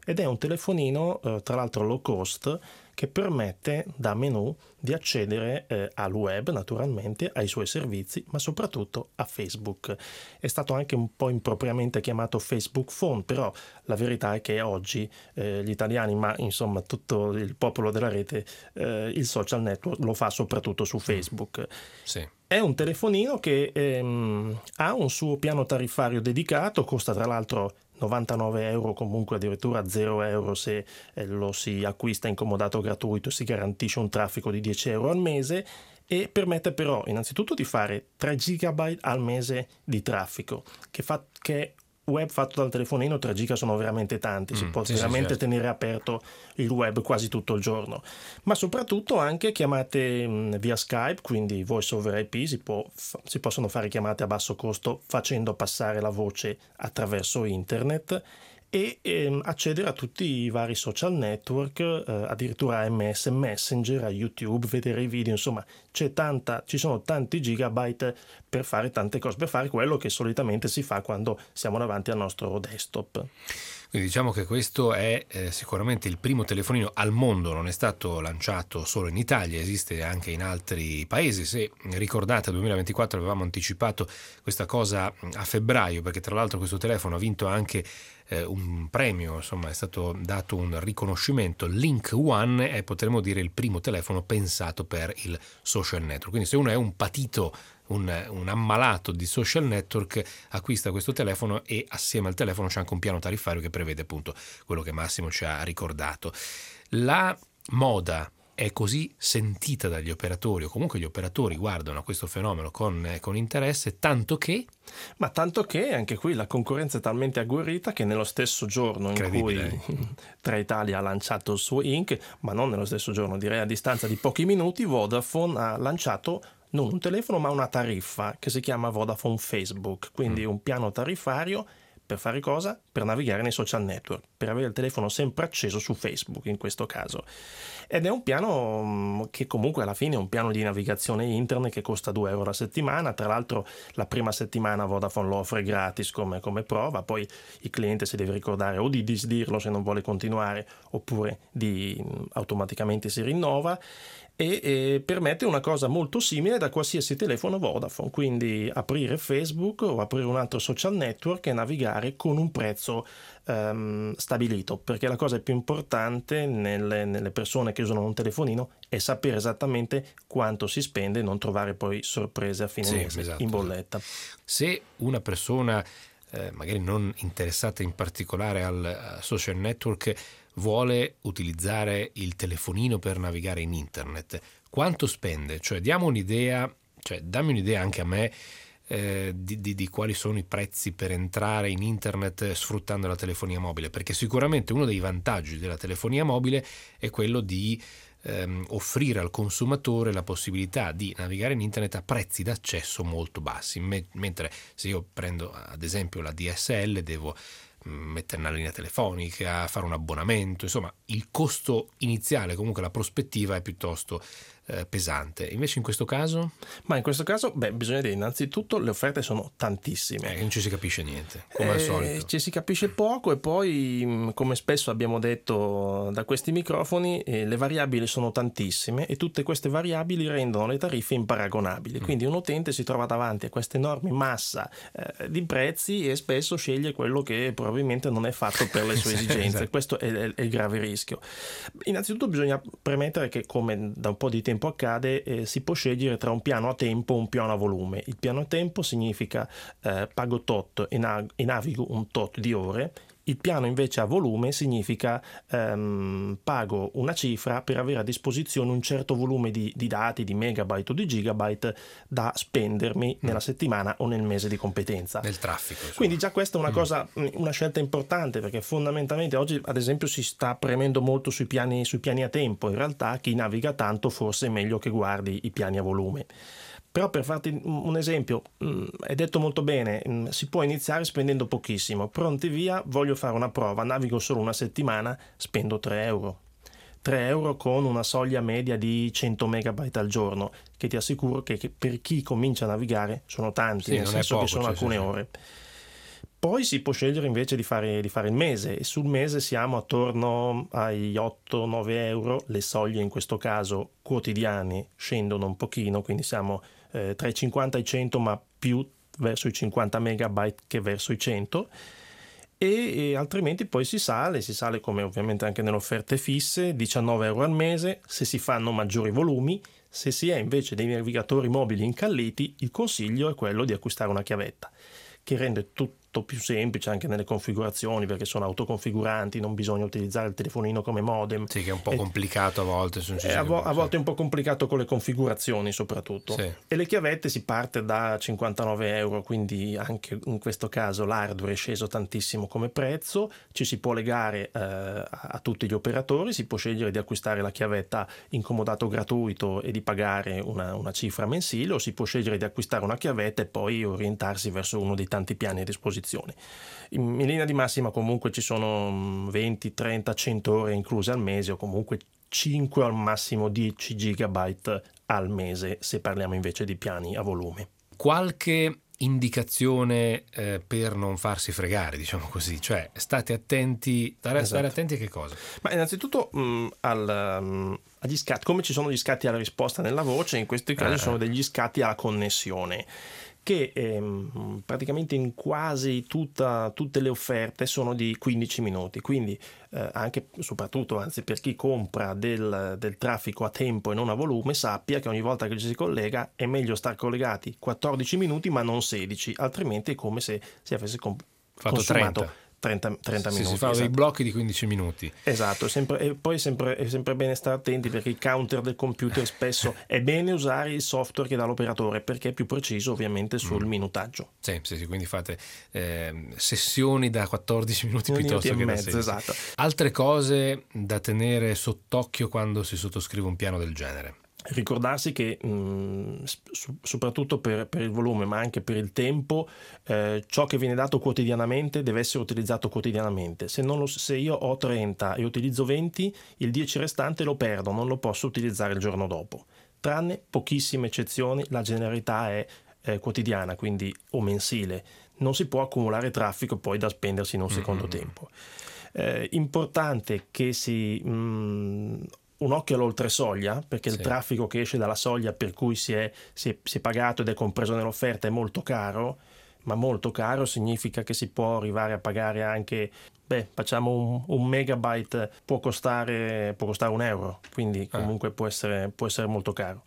ed è un telefonino eh, tra l'altro low cost, che permette da menu di accedere eh, al web, naturalmente, ai suoi servizi, ma soprattutto a Facebook. È stato anche un po' impropriamente chiamato Facebook Phone, però la verità è che oggi eh, gli italiani, ma insomma tutto il popolo della rete, eh, il social network lo fa soprattutto su Facebook. Sì. È un telefonino che ehm, ha un suo piano tariffario dedicato, costa tra l'altro novantanove euro, comunque addirittura zero euro se eh, lo si acquista in comodato gratuito, si garantisce un traffico di dieci euro al mese, e permette però innanzitutto di fare tre giga al mese di traffico, che, fa, che web fatto dal telefonino tre giga sono veramente tanti, si mm, può sì, veramente sì, certo. tenere aperto il web quasi tutto il giorno, ma soprattutto anche chiamate mh, via Skype, quindi voice over I P, si, può, f- si possono fare chiamate a basso costo facendo passare la voce attraverso internet, e ehm, accedere a tutti i vari social network, eh, addirittura a M S Messenger, a YouTube, vedere i video, insomma c'è tanta, ci sono tanti gigabyte per fare tante cose, per fare quello che solitamente si fa quando siamo davanti al nostro desktop. Quindi diciamo che questo è eh, sicuramente il primo telefonino al mondo, non è stato lanciato solo in Italia, esiste anche in altri paesi. Se ricordate, nel duemilaventiquattro avevamo anticipato questa cosa a febbraio, perché tra l'altro questo telefono ha vinto anche eh, un premio, insomma è stato dato un riconoscimento. Link One è, potremmo dire, il primo telefono pensato per il social network. Quindi se uno è un patito, Un, un ammalato di social network, acquista questo telefono e assieme al telefono c'è anche un piano tariffario che prevede appunto quello che Massimo ci ha ricordato. La moda è così sentita dagli operatori, o comunque gli operatori guardano a questo fenomeno con, con interesse, tanto che... Ma tanto che anche qui la concorrenza è talmente agguerrita che nello stesso giorno in cui Trenitalia ha lanciato il suo Ink, ma non nello stesso giorno, direi a distanza di pochi minuti, Vodafone ha lanciato non un telefono ma una tariffa che si chiama Vodafone Facebook, quindi mm. un piano tariffario per fare cosa? Per navigare nei social network, per avere il telefono sempre acceso su Facebook in questo caso. Ed è un piano che comunque alla fine è un piano di navigazione internet che costa due euro la settimana. Tra l'altro la prima settimana Vodafone lo offre gratis come, come prova, poi il cliente si deve ricordare o di disdirlo se non vuole continuare, oppure di automaticamente si rinnova. E, e permette una cosa molto simile da qualsiasi telefono Vodafone, quindi aprire Facebook o aprire un altro social network e navigare con un prezzo um, stabilito, perché la cosa più importante nelle, nelle persone che usano un telefonino è sapere esattamente quanto si spende e non trovare poi sorprese a fine sì, mese esatto. in bolletta. Se una persona eh, magari non interessata in particolare al social network vuole utilizzare il telefonino per navigare in internet, quanto spende? Cioè diamo un'idea, cioè dammi un'idea anche a me eh, di, di, di quali sono i prezzi per entrare in internet sfruttando la telefonia mobile, perché sicuramente uno dei vantaggi della telefonia mobile è quello di ehm, offrire al consumatore la possibilità di navigare in internet a prezzi d'accesso molto bassi, me- mentre se io prendo ad esempio la D S L devo mettere una linea telefonica, fare un abbonamento, insomma il costo iniziale, comunque la prospettiva è piuttosto eh, pesante. Invece in questo caso? Ma in questo caso, beh, bisogna dire innanzitutto le offerte sono tantissime. Eh, non ci si capisce niente, come eh, al solito. Ci si capisce poco, e poi, come spesso abbiamo detto da questi microfoni, eh, le variabili sono tantissime e tutte queste variabili rendono le tariffe imparagonabili. Mm. Quindi un utente si trova davanti a questa enorme massa eh, di prezzi e spesso sceglie quello che probabilmente non è fatto per le sue esigenze. Esatto. Questo è, è, è il grave rischio. Innanzitutto bisogna premettere che, come da un po' di tempo accade, eh, si può scegliere tra un piano a tempo e un piano a volume. Il piano a tempo significa eh, pago tot e, na- e navigo un tot di ore. Il piano invece a volume significa ehm, pago una cifra per avere a disposizione un certo volume di, di dati, di megabyte o di gigabyte da spendermi mm. nella settimana o nel mese di competenza. Nel traffico. Insomma. Quindi già questa è una mm. cosa, una scelta importante, perché fondamentalmente oggi ad esempio si sta premendo molto sui piani, sui piani a tempo. In realtà chi naviga tanto forse è meglio che guardi i piani a volume. Però per farti un esempio, è detto molto bene, si può iniziare spendendo pochissimo. Pronti via, voglio fare una prova, navigo solo una settimana, spendo tre euro. tre euro con una soglia media di cento megabyte al giorno, che ti assicuro che per chi comincia a navigare sono tanti, sì, nel senso poco, che sono cioè, alcune sì, ore. Poi si può scegliere invece di fare, di fare il mese, e sul mese siamo attorno ai otto nove euro, le soglie in questo caso quotidiane scendono un pochino, quindi siamo eh, tra i cinquanta e i cento, ma più verso i cinquanta megabyte che verso i cento, e, e altrimenti poi si sale, si sale come ovviamente anche nelle offerte fisse, diciannove euro al mese se si fanno maggiori volumi. Se si è invece dei navigatori mobili incalliti, il consiglio è quello di acquistare una chiavetta, che rende tutto più semplice anche nelle configurazioni, perché sono autoconfiguranti, non bisogna utilizzare il telefonino come modem. Sì, che è un po' e, complicato a volte. È a, vo- a volte è un po' complicato con le configurazioni soprattutto. Sì. E le chiavette si parte da cinquantanove euro, quindi anche in questo caso l'hardware è sceso tantissimo come prezzo, ci si può legare eh, a, a tutti gli operatori, si può scegliere di acquistare la chiavetta in comodato gratuito e di pagare una, una cifra mensile, o si può scegliere di acquistare una chiavetta e poi orientarsi verso uno dei tanti piani a disposizione. In, in linea di massima comunque ci sono venti, trenta, cento ore incluse al mese, o comunque cinque al massimo dieci gigabyte al mese se parliamo invece di piani a volume. Qualche indicazione eh, per non farsi fregare, diciamo così, cioè state attenti, stare, esatto. stare attenti a che cosa? Ma innanzitutto mh, al, um, agli scatti, come ci sono gli scatti alla risposta nella voce, in questi casi ah. sono degli scatti alla connessione, che ehm, praticamente in quasi tutta, tutte le offerte sono di quindici minuti, quindi eh, anche soprattutto anzi per chi compra del, del traffico a tempo e non a volume, sappia che ogni volta che ci si collega è meglio star collegati quattordici minuti ma non sedici, altrimenti è come se si avesse comp- fatto consumato trenta. trenta, trenta sì, minuti. Si fanno esatto. dei blocchi di quindici minuti. Esatto, è sempre, e poi è sempre, è sempre bene stare attenti, perché il counter del computer spesso è bene usare il software che dà l'operatore, perché è più preciso ovviamente sul mm. minutaggio. Sì, sì, sì, quindi fate eh, sessioni da quattordici minuti Un piuttosto minuti che e mezzo, da sedici. esatto. Altre cose da tenere sott'occhio quando si sottoscrive un piano del genere? Ricordarsi che mh, soprattutto per, per il volume ma anche per il tempo, eh, ciò che viene dato quotidianamente deve essere utilizzato quotidianamente. Se, non lo, se io ho trenta e utilizzo venti, il dieci restante lo perdo, non lo posso utilizzare il giorno dopo. Tranne pochissime eccezioni, la generalità è eh, quotidiana, quindi o mensile. Non si può accumulare traffico poi da spendersi in un secondo mm-hmm. tempo. Eh, importante che si... Mh, un occhio all'oltresoglia, perché sì. il traffico che esce dalla soglia per cui si è, si, è, si è pagato ed è compreso nell'offerta è molto caro, ma molto caro significa che si può arrivare a pagare anche, beh, facciamo un, un megabyte può costare, può costare un euro, quindi comunque ah. può essere, può essere molto caro.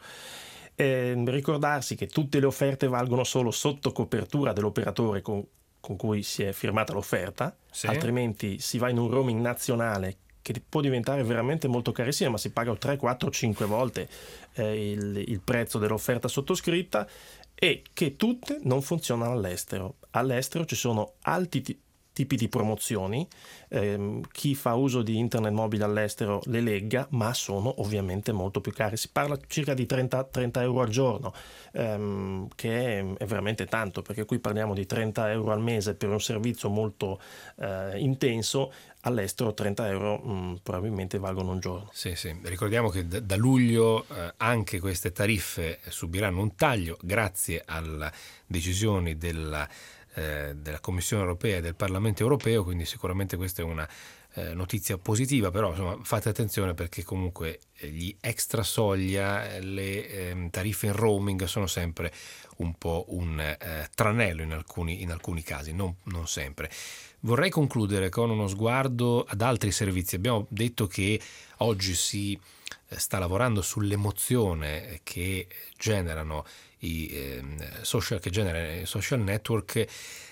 Eh, ricordarsi che tutte le offerte valgono solo sotto copertura dell'operatore con, con cui si è firmata l'offerta, sì. altrimenti si va in un roaming nazionale che può diventare veramente molto carissima, ma si paga tre, quattro, cinque volte eh, il, il prezzo dell'offerta sottoscritta, e che tutte non funzionano all'estero. All'estero ci sono alti t- tipi di promozioni, ehm, chi fa uso di internet mobile all'estero le legga, ma sono ovviamente molto più care. Si parla circa di trenta, trenta euro al giorno, ehm, che è, è veramente tanto, perché qui parliamo di trenta euro al mese per un servizio molto eh, intenso. All'estero trenta euro mh, probabilmente valgono un giorno. Sì, sì. Ricordiamo che da, da luglio eh, anche queste tariffe subiranno un taglio grazie alle decisioni della, eh, della Commissione europea e del Parlamento europeo, quindi sicuramente questa è una eh, notizia positiva, però insomma fate attenzione, perché comunque gli extra soglia, le eh, tariffe in roaming sono sempre un po' un eh, tranello in alcuni, in alcuni casi, non, non sempre. Vorrei concludere con uno sguardo ad altri servizi. Abbiamo detto che oggi si sta lavorando sull'emozione che generano i eh, social, che genera i social network.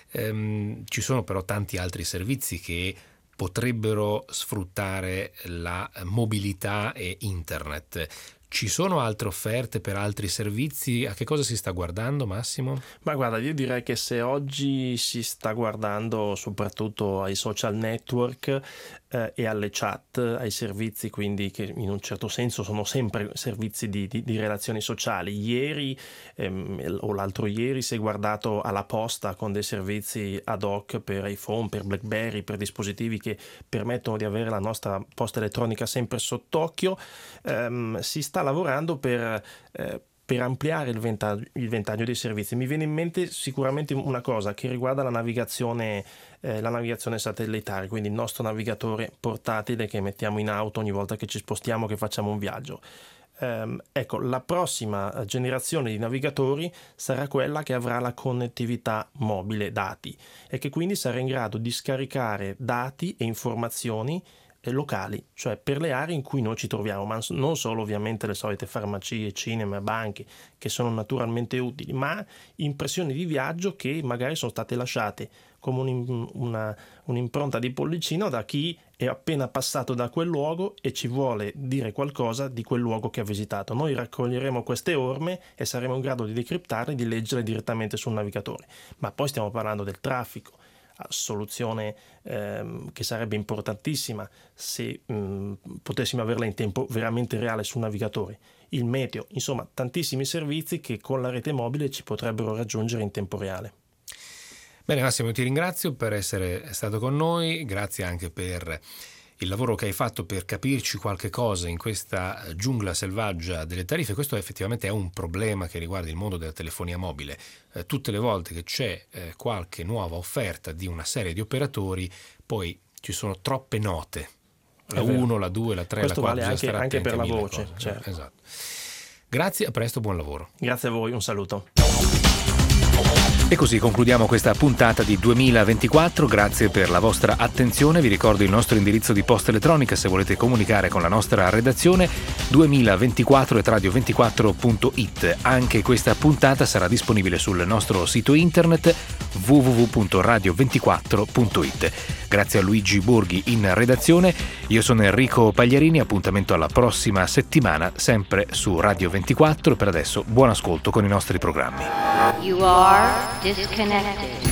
Ehm, ci sono però tanti altri servizi che potrebbero sfruttare la mobilità e internet. Ci sono altre offerte per altri servizi? A che cosa si sta guardando, Massimo? Ma guarda, io direi che se oggi si sta guardando soprattutto ai social network eh, e alle chat, ai servizi quindi che in un certo senso sono sempre servizi di, di, di relazioni sociali. Ieri ehm, o l'altro ieri si è guardato alla posta con dei servizi ad hoc per iPhone, per BlackBerry, per dispositivi che permettono di avere la nostra posta elettronica sempre sott'occhio. Ehm, si sta lavorando per eh, per ampliare il ventaglio, il ventaglio dei servizi. Mi viene in mente sicuramente una cosa che riguarda la navigazione, eh, la navigazione satellitare, quindi il nostro navigatore portatile che mettiamo in auto ogni volta che ci spostiamo, che facciamo un viaggio. Um, ecco, la prossima generazione di navigatori sarà quella che avrà la connettività mobile dati e che quindi sarà in grado di scaricare dati e informazioni locali, cioè per le aree in cui noi ci troviamo, ma non solo ovviamente le solite farmacie, cinema, banche, che sono naturalmente utili, ma impressioni di viaggio che magari sono state lasciate come un, una, un'impronta di pollicino da chi è appena passato da quel luogo e ci vuole dire qualcosa di quel luogo che ha visitato. Noi raccoglieremo queste orme e saremo in grado di decriptarle e di leggere direttamente sul navigatore. Ma poi stiamo parlando del traffico, soluzione ehm, che sarebbe importantissima se mh, potessimo averla in tempo veramente reale sul navigatore, il meteo, insomma tantissimi servizi che con la rete mobile ci potrebbero raggiungere in tempo reale. Bene Massimo, ti ringrazio per essere stato con noi, grazie anche per il lavoro che hai fatto per capirci qualche cosa in questa giungla selvaggia delle tariffe. Questo effettivamente è un problema che riguarda il mondo della telefonia mobile. Eh, tutte le volte che c'è eh, qualche nuova offerta di una serie di operatori, poi ci sono troppe note. La uno, la due, la tre, Questo la quattro. Questo vale anche, anche per la voce. Certo. Esatto. Grazie, a presto, buon lavoro. Grazie a voi, un saluto. E così concludiamo questa puntata di duemilaventiquattro, grazie per la vostra attenzione. Vi ricordo il nostro indirizzo di posta elettronica se volete comunicare con la nostra redazione, duemilaventiquattro at radio ventiquattro punto it. Anche questa puntata sarà disponibile sul nostro sito internet w w w punto radio ventiquattro punto it. Grazie a Luigi Borghi in redazione, io sono Enrico Pagliarini, appuntamento alla prossima settimana sempre su Radio ventiquattro. Per adesso buon ascolto con i nostri programmi. You are disconnected.